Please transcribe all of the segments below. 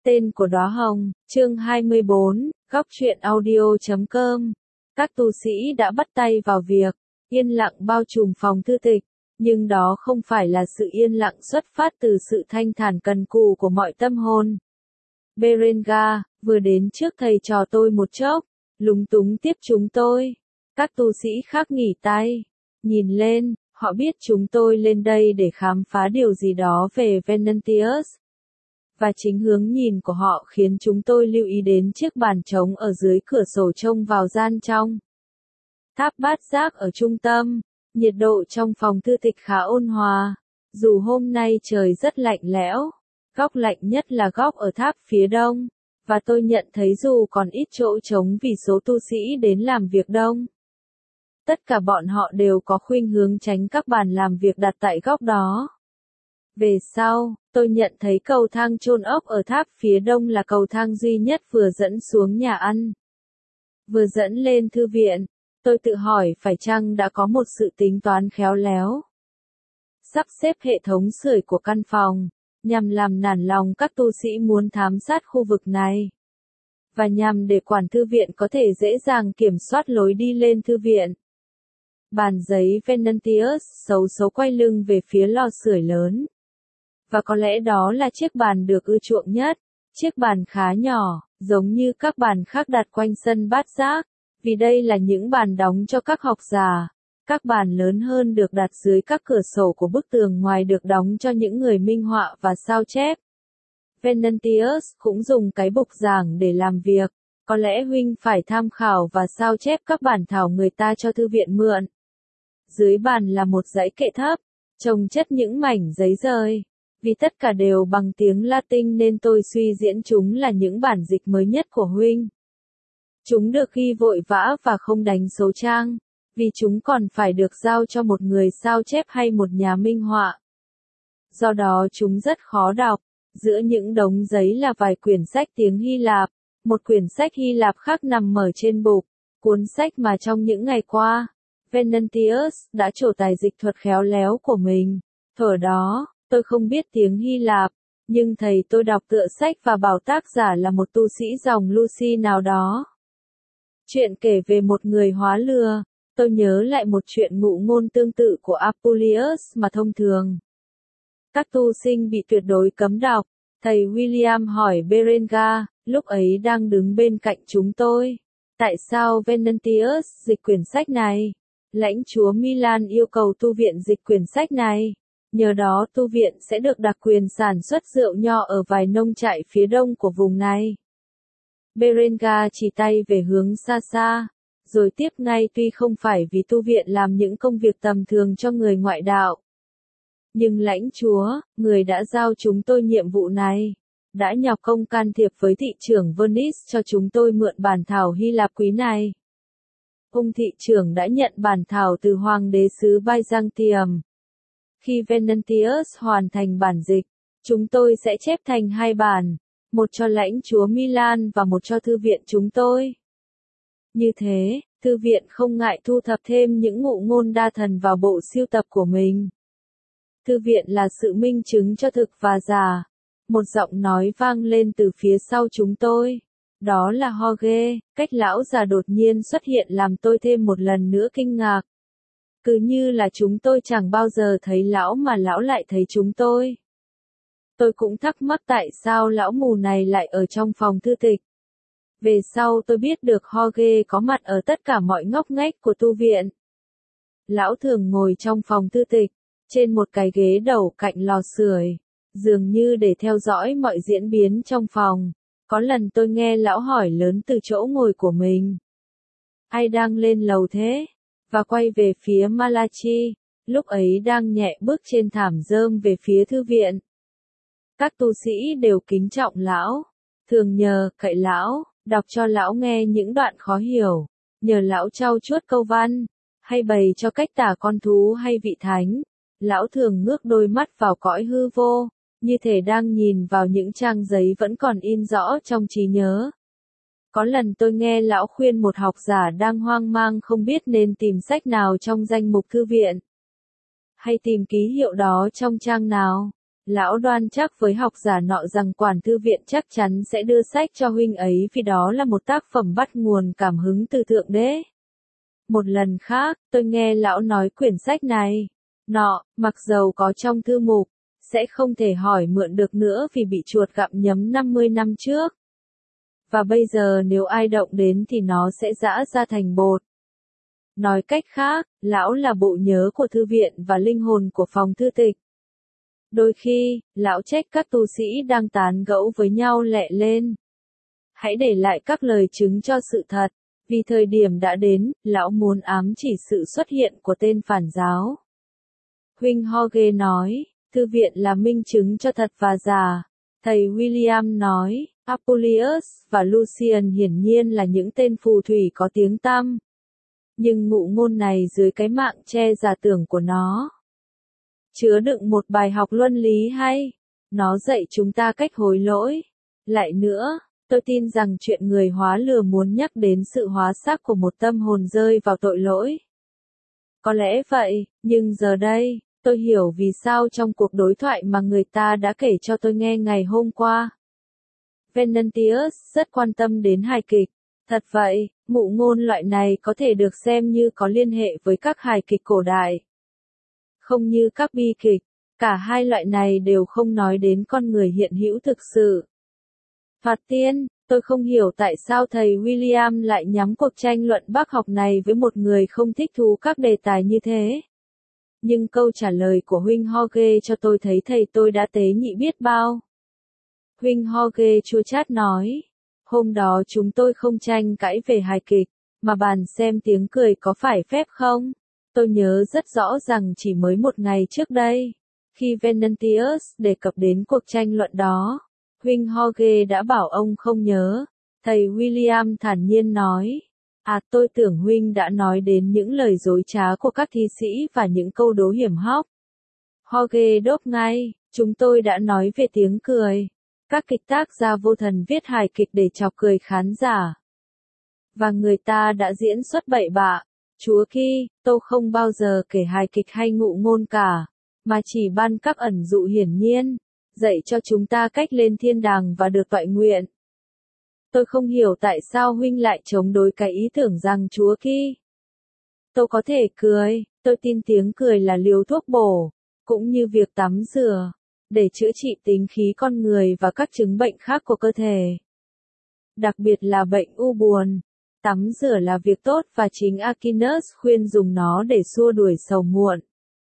Tên của đóa hồng, chương 24, góc truyện audio.com. Các tu sĩ đã bắt tay vào việc, yên lặng bao trùm phòng thư tịch, nhưng đó không phải là sự yên lặng xuất phát từ sự thanh thản cần cù của mọi tâm hồn. Berengar, vừa đến trước thầy trò tôi một chốc, lúng túng tiếp chúng tôi. Các tu sĩ khác nghỉ tay, nhìn lên, họ biết chúng tôi lên đây để khám phá điều gì đó về Venantius. Và chính hướng nhìn của họ khiến chúng tôi lưu ý đến chiếc bàn trống ở dưới cửa sổ trông vào gian trong. Tháp bát giác ở trung tâm, nhiệt độ trong phòng thư tịch khá ôn hòa, dù hôm nay trời rất lạnh lẽo. Góc lạnh nhất là góc ở tháp phía đông, và tôi nhận thấy dù còn ít chỗ trống vì số tu sĩ đến làm việc đông. Tất cả bọn họ đều có khuynh hướng tránh các bàn làm việc đặt tại góc đó. Về sau, tôi nhận thấy cầu thang chôn ốc ở tháp phía đông là cầu thang duy nhất vừa dẫn xuống nhà ăn, vừa dẫn lên thư viện. Tôi tự hỏi phải chăng đã có một sự tính toán khéo léo, sắp xếp hệ thống sưởi của căn phòng, nhằm làm nản lòng các tu sĩ muốn thám sát khu vực này, và nhằm để quản thư viện có thể dễ dàng kiểm soát lối đi lên thư viện. Bàn giấy Venantius xấu xấu quay lưng về phía lò sưởi lớn. Và có lẽ đó là chiếc bàn được ưa chuộng nhất, chiếc bàn khá nhỏ, giống như các bàn khác đặt quanh sân bát giác, vì đây là những bàn đóng cho các học giả. Các bàn lớn hơn được đặt dưới các cửa sổ của bức tường ngoài được đóng cho những người minh họa và sao chép. Venantius cũng dùng cái bục giảng để làm việc, có lẽ huynh phải tham khảo và sao chép các bản thảo người ta cho thư viện mượn. Dưới bàn là một dãy kệ thấp, chồng chất những mảnh giấy rơi. Vì tất cả đều bằng tiếng Latin nên tôi suy diễn chúng là những bản dịch mới nhất của huynh. Chúng được ghi vội vã và không đánh số trang, vì chúng còn phải được giao cho một người sao chép hay một nhà minh họa. Do đó chúng rất khó đọc. Giữa những đống giấy là vài quyển sách tiếng Hy Lạp, một quyển sách Hy Lạp khác nằm mở trên bục, cuốn sách mà trong những ngày qua, Venantius đã trổ tài dịch thuật khéo léo của mình. Thuở đó, tôi không biết tiếng Hy Lạp, nhưng thầy tôi đọc tựa sách và bảo tác giả là một tu sĩ dòng Lucy nào đó. Chuyện kể về một người hóa lừa. Tôi nhớ lại một chuyện ngụ ngôn tương tự của Apuleius mà thông thường các tu sinh bị tuyệt đối cấm đọc. Thầy William hỏi Berengar, lúc ấy đang đứng bên cạnh chúng tôi, tại sao Venantius dịch quyển sách này? Lãnh chúa Milan yêu cầu tu viện dịch quyển sách này. Nhờ đó tu viện sẽ được đặc quyền sản xuất rượu nho ở vài nông trại phía đông của vùng này. Berengar chỉ tay về hướng xa xa, rồi tiếp ngay tuy không phải vì tu viện làm những công việc tầm thường cho người ngoại đạo. Nhưng lãnh chúa, người đã giao chúng tôi nhiệm vụ này, đã nhọc công can thiệp với thị trưởng Venice cho chúng tôi mượn bản thảo Hy Lạp quý này. Ông thị trưởng đã nhận bản thảo từ hoàng đế xứ Byzantium. Khi Venantius hoàn thành bản dịch, chúng tôi sẽ chép thành hai bản, một cho lãnh chúa Milan và một cho thư viện chúng tôi. Như thế, thư viện không ngại thu thập thêm những ngụ ngôn đa thần vào bộ sưu tập của mình. Thư viện là sự minh chứng cho thực và giả. Một giọng nói vang lên từ phía sau chúng tôi. Đó là Jorge. Cách lão già đột nhiên xuất hiện làm tôi thêm một lần nữa kinh ngạc. Cứ như là chúng tôi chẳng bao giờ thấy lão mà lão lại thấy chúng tôi. Tôi cũng thắc mắc tại sao lão mù này lại ở trong phòng thư tịch. Về sau tôi biết được Jorge có mặt ở tất cả mọi ngóc ngách của tu viện. Lão thường ngồi trong phòng thư tịch, trên một cái ghế đầu cạnh lò sưởi, dường như để theo dõi mọi diễn biến trong phòng. Có lần tôi nghe lão hỏi lớn từ chỗ ngồi của mình. Ai đang lên lầu thế? Và quay về phía Malachi, lúc ấy đang nhẹ bước trên thảm rơm về phía thư viện. Các tu sĩ đều kính trọng lão, thường nhờ cậy lão, đọc cho lão nghe những đoạn khó hiểu, nhờ lão trau chuốt câu văn, hay bày cho cách tả con thú hay vị thánh. Lão thường ngước đôi mắt vào cõi hư vô, như thể đang nhìn vào những trang giấy vẫn còn in rõ trong trí nhớ. Có lần tôi nghe lão khuyên một học giả đang hoang mang không biết nên tìm sách nào trong danh mục thư viện, hay tìm ký hiệu đó trong trang nào. Lão đoan chắc với học giả nọ rằng quản thư viện chắc chắn sẽ đưa sách cho huynh ấy vì đó là một tác phẩm bắt nguồn cảm hứng từ Thượng Đế. Một lần khác, tôi nghe lão nói quyển sách này, nọ, mặc dầu có trong thư mục, sẽ không thể hỏi mượn được nữa vì bị chuột gặm nhấm 50 năm trước. Và bây giờ nếu ai động đến thì nó sẽ giã ra thành bột. Nói cách khác, lão là bộ nhớ của thư viện và linh hồn của phòng thư tịch. Đôi khi, lão trách các tu sĩ đang tán gẫu với nhau lẹ lên. Hãy để lại các lời chứng cho sự thật, vì thời điểm đã đến, lão muốn ám chỉ sự xuất hiện của tên phản giáo. Huynh Jorge nói, thư viện là minh chứng cho thật và giả. Thầy William nói, Apuleius và Lucian hiển nhiên là những tên phù thủy có tiếng tăm. Nhưng ngụ ngôn này dưới cái mạng che giả tưởng của nó chứa đựng một bài học luân lý hay. Nó dạy chúng ta cách hối lỗi. Lại nữa, tôi tin rằng chuyện người hóa lừa muốn nhắc đến sự hóa xác của một tâm hồn rơi vào tội lỗi. Có lẽ vậy, nhưng giờ đây, tôi hiểu vì sao trong cuộc đối thoại mà người ta đã kể cho tôi nghe ngày hôm qua. Venantius rất quan tâm đến hài kịch. Thật vậy, ngụ ngôn loại này có thể được xem như có liên hệ với các hài kịch cổ đại. Không như các bi kịch, cả hai loại này đều không nói đến con người hiện hữu thực sự. Thoạt tiên, tôi không hiểu tại sao thầy William lại nhắm cuộc tranh luận bác học này với một người không thích thú các đề tài như thế. Nhưng câu trả lời của huynh Jorge cho tôi thấy thầy tôi đã tế nhị biết bao. Huynh Jorge chua chát nói, hôm đó chúng tôi không tranh cãi về hài kịch, mà bàn xem tiếng cười có phải phép không. Tôi nhớ rất rõ rằng chỉ mới một ngày trước đây, khi Venantius đề cập đến cuộc tranh luận đó, huynh Jorge đã bảo ông không nhớ. Thầy William thản nhiên nói, tôi tưởng huynh đã nói đến những lời dối trá của các thi sĩ và những câu đố hiểm hóc. Jorge đốt ngay, chúng tôi đã nói về tiếng cười. Các kịch tác gia vô thần viết hài kịch để chọc cười khán giả. Và người ta đã diễn xuất bậy bạ. Chúa Ki, tôi không bao giờ kể hài kịch hay ngụ ngôn cả, mà chỉ ban các ẩn dụ hiển nhiên, dạy cho chúng ta cách lên thiên đàng và được toại nguyện. Tôi không hiểu tại sao huynh lại chống đối cái ý tưởng rằng Chúa Ki. Tôi có thể cười, tôi tin tiếng cười là liều thuốc bổ, cũng như việc tắm rửa, để chữa trị tính khí con người và các chứng bệnh khác của cơ thể. Đặc biệt là bệnh u buồn. Tắm rửa là việc tốt và chính Aquinas khuyên dùng nó để xua đuổi sầu muộn.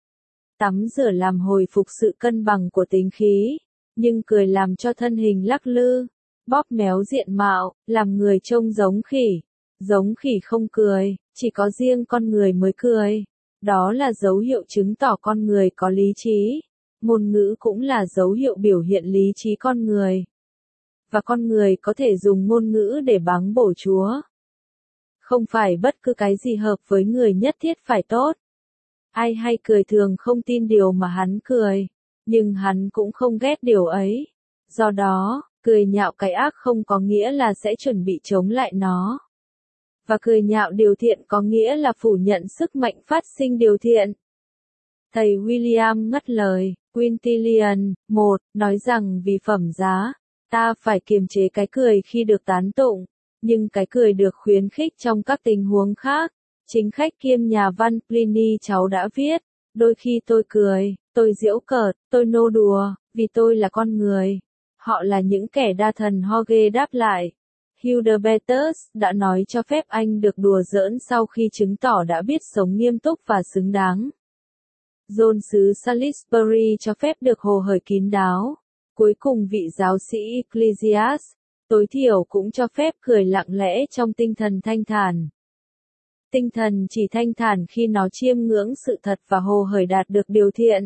Tắm rửa làm hồi phục sự cân bằng của tính khí, nhưng cười làm cho thân hình lắc lư, bóp méo diện mạo, làm người trông giống khỉ. Giống khỉ không cười, chỉ có riêng con người mới cười. Đó là dấu hiệu chứng tỏ con người có lý trí. Ngôn ngữ cũng là dấu hiệu biểu hiện lý trí con người. Và con người có thể dùng ngôn ngữ để báng bổ Chúa. Không phải bất cứ cái gì hợp với người nhất thiết phải tốt. Ai hay cười thường không tin điều mà hắn cười, nhưng hắn cũng không ghét điều ấy. Do đó, cười nhạo cái ác không có nghĩa là sẽ chuẩn bị chống lại nó. Và cười nhạo điều thiện có nghĩa là phủ nhận sức mạnh phát sinh điều thiện. Thầy William ngắt lời, Quintilian, 1, nói rằng vì phẩm giá, ta phải kiềm chế cái cười khi được tán tụng, nhưng cái cười được khuyến khích trong các tình huống khác. Chính khách kiêm nhà văn Pliny cháu đã viết, đôi khi tôi cười, tôi giễu cợt, tôi nô đùa, vì tôi là con người. Họ là những kẻ đa thần. Jorge đáp lại. Hildebertus đã nói cho phép anh được đùa giỡn sau khi chứng tỏ đã biết sống nghiêm túc và xứng đáng. John xứ Salisbury cho phép được hồ hởi kín đáo. Cuối cùng vị giáo sĩ Ecclesias, tối thiểu cũng cho phép cười lặng lẽ trong tinh thần thanh thản. Tinh thần chỉ thanh thản khi nó chiêm ngưỡng sự thật và hồ hởi đạt được điều thiện.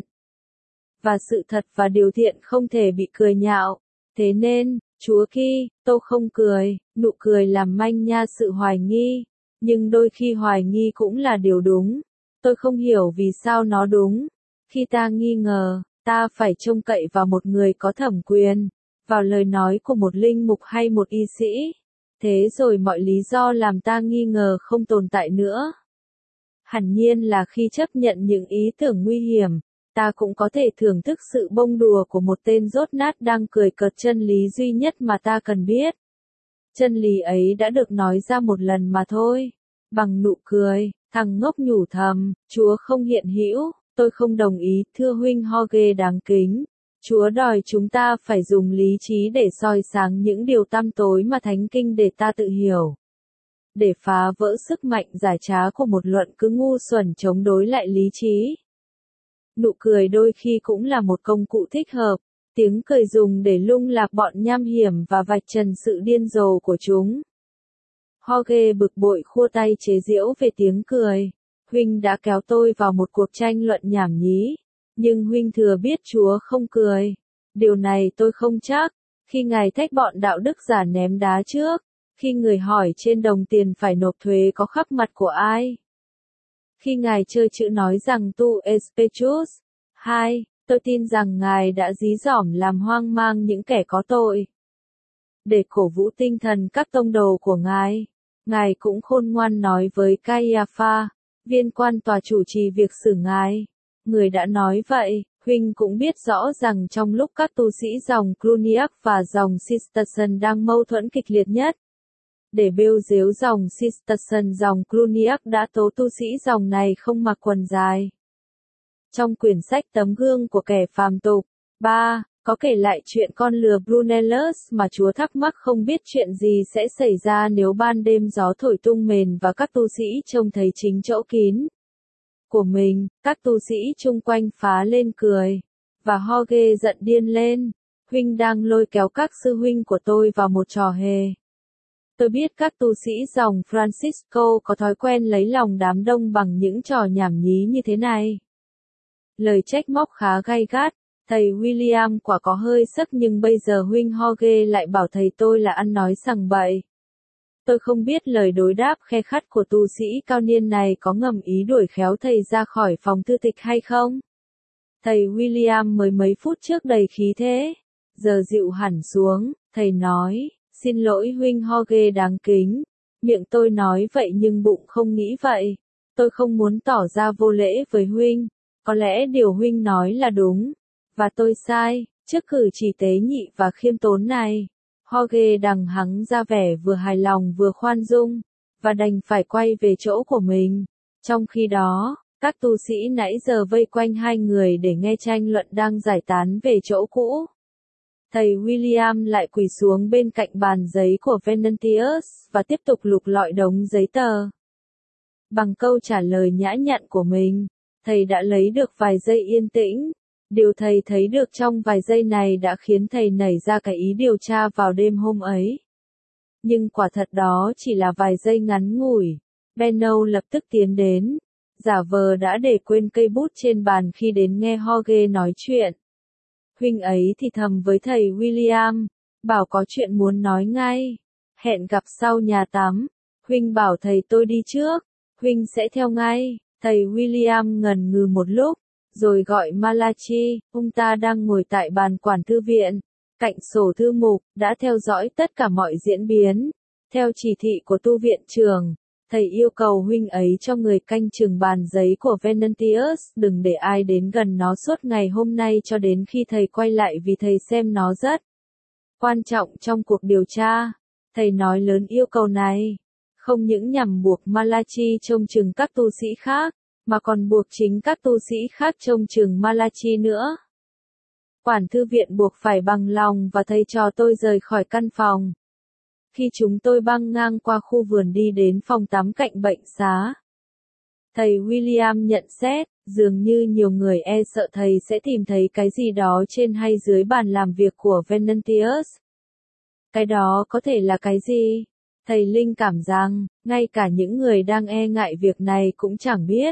Và sự thật và điều thiện không thể bị cười nhạo. Thế nên, Chúa Ki, tôi không cười, nụ cười làm manh nha sự hoài nghi. Nhưng đôi khi hoài nghi cũng là điều đúng. Tôi không hiểu vì sao nó đúng. Khi ta nghi ngờ, ta phải trông cậy vào một người có thẩm quyền, vào lời nói của một linh mục hay một y sĩ. Thế rồi mọi lý do làm ta nghi ngờ không tồn tại nữa. Hẳn nhiên là khi chấp nhận những ý tưởng nguy hiểm, ta cũng có thể thưởng thức sự bông đùa của một tên dốt nát đang cười cợt chân lý duy nhất mà ta cần biết. Chân lý ấy đã được nói ra một lần mà thôi. Bằng nụ cười, thằng ngốc nhủ thầm, Chúa không hiện hữu, tôi không đồng ý, thưa huynh Jorge đáng kính. Chúa đòi chúng ta phải dùng lý trí để soi sáng những điều tăm tối mà thánh kinh để ta tự hiểu. Để phá vỡ sức mạnh giải trá của một luận cứ ngu xuẩn chống đối lại lý trí. Nụ cười đôi khi cũng là một công cụ thích hợp, tiếng cười dùng để lung lạc bọn nham hiểm và vạch trần sự điên rồ của chúng. Jorge bực bội khua tay chế giễu về tiếng cười. Huynh đã kéo tôi vào một cuộc tranh luận nhảm nhí, nhưng huynh thừa biết Chúa không cười. Điều này tôi không chắc. Khi ngài thách bọn đạo đức giả ném đá trước, khi người hỏi trên đồng tiền phải nộp thuế có khắc mặt của ai? Khi ngài chơi chữ nói rằng tu espechus, 2, tôi tin rằng ngài đã dí dỏm làm hoang mang những kẻ có tội. Để cổ vũ tinh thần các tông đồ của ngài cũng khôn ngoan nói với Caiapha, viên quan tòa chủ trì việc xử ngài. Người đã nói vậy, huynh cũng biết rõ rằng trong lúc các tu sĩ dòng Cluniac và dòng Cistercian đang mâu thuẫn kịch liệt nhất, để bêu dếu dòng Cistercian, dòng Cluniac đã tố tu sĩ dòng này không mặc quần dài. Trong quyển sách Tấm gương của kẻ phàm tục, 3, có kể lại chuyện con lừa Brunellus mà Chúa thắc mắc không biết chuyện gì sẽ xảy ra nếu ban đêm gió thổi tung mền và các tu sĩ trông thấy chính chỗ kín của mình. Các tu sĩ chung quanh phá lên cười, và Jorge giận điên lên. Huynh đang lôi kéo các sư huynh của tôi vào một trò hề. Tôi biết các tu sĩ dòng Francisco có thói quen lấy lòng đám đông bằng những trò nhảm nhí như thế này. Lời trách móc khá gay gắt, thầy William quả có hơi sức, nhưng bây giờ huynh Jorge lại bảo thầy tôi là ăn nói sằng bậy. Tôi không biết lời đối đáp khe khắt của tu sĩ cao niên này có ngầm ý đuổi khéo thầy ra khỏi phòng thư tịch hay không. Thầy William mới mấy phút trước đầy khí thế, giờ dịu hẳn xuống, thầy nói, xin lỗi huynh Jorge đáng kính, miệng tôi nói vậy nhưng bụng không nghĩ vậy. Tôi không muốn tỏ ra vô lễ với huynh, có lẽ điều huynh nói là đúng, và tôi sai. Trước cử chỉ tế nhị và khiêm tốn này, Jorge đằng hắng ra vẻ vừa hài lòng vừa khoan dung, và đành phải quay về chỗ của mình. Trong khi đó, các tu sĩ nãy giờ vây quanh hai người để nghe tranh luận đang giải tán về chỗ cũ. Thầy William lại quỳ xuống bên cạnh bàn giấy của Venantius và tiếp tục lục lọi đống giấy tờ. Bằng câu trả lời nhã nhặn của mình, thầy đã lấy được vài giây yên tĩnh. Điều thầy thấy được trong vài giây này đã khiến thầy nảy ra cái ý điều tra vào đêm hôm ấy. Nhưng quả thật đó chỉ là vài giây ngắn ngủi. Benno lập tức tiến đến, giả vờ đã để quên cây bút trên bàn khi đến nghe Jorge nói chuyện. Huynh ấy thì thầm với thầy William, bảo có chuyện muốn nói ngay. Hẹn gặp sau nhà tắm. Huynh bảo thầy tôi đi trước, huynh sẽ theo ngay. Thầy William ngần ngừ một lúc, rồi gọi Malachi. Ông ta đang ngồi tại bàn quản thư viện, cạnh sổ thư mục, đã theo dõi tất cả mọi diễn biến. Theo chỉ thị của tu viện trưởng, thầy yêu cầu huynh ấy cho người canh chừng bàn giấy của Venantius, đừng để ai đến gần nó suốt ngày hôm nay cho đến khi thầy quay lại, vì thầy xem nó rất quan trọng trong cuộc điều tra. Thầy nói lớn yêu cầu này không những nhằm buộc Malachi trông chừng các tu sĩ khác, mà còn buộc chính các tu sĩ khác trông chừng Malachi nữa. Quản thư viện buộc phải bằng lòng và thầy trò tôi rời khỏi căn phòng. Khi chúng tôi băng ngang qua khu vườn đi đến phòng tắm cạnh bệnh xá, thầy William nhận xét, dường như nhiều người e sợ thầy sẽ tìm thấy cái gì đó trên hay dưới bàn làm việc của Venantius. Cái đó có thể là cái gì? Thầy linh cảm rằng, ngay cả những người đang e ngại việc này cũng chẳng biết.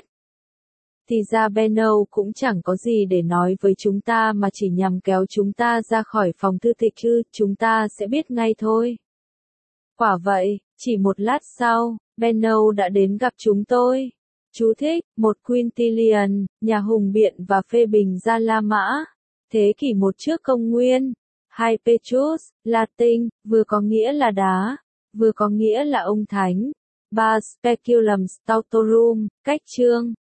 Thì ra Benno cũng chẳng có gì để nói với chúng ta mà chỉ nhằm kéo chúng ta ra khỏi phòng thư tịch chứ, chúng ta sẽ biết ngay thôi. Quả vậy, chỉ một lát sau, Benno đã đến gặp chúng tôi. Chú thích, một Quintilian, nhà hùng biện và phê bình gia La Mã, thế kỷ 1 trước công nguyên. 2 Petrus, Latin, vừa có nghĩa là đá, vừa có nghĩa là ông thánh. 3 Speculum Stautorum, cách chương.